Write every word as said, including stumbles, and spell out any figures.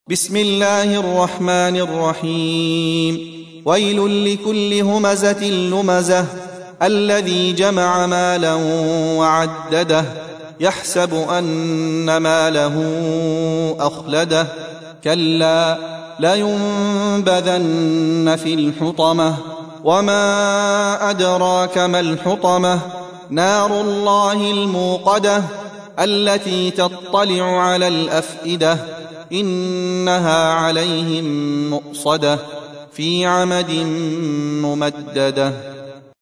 بسم الله الرحمن الرحيم. ويل لكل همزة لمزة الذي جمع مالا وعدده يحسب أن ماله أخلده كلا لينبذن في الحطمة وما أدراك ما الحطمة نار الله الموقدة التي تطلع على الأفئدة إنها عليهم مؤصدة في عمد ممددة.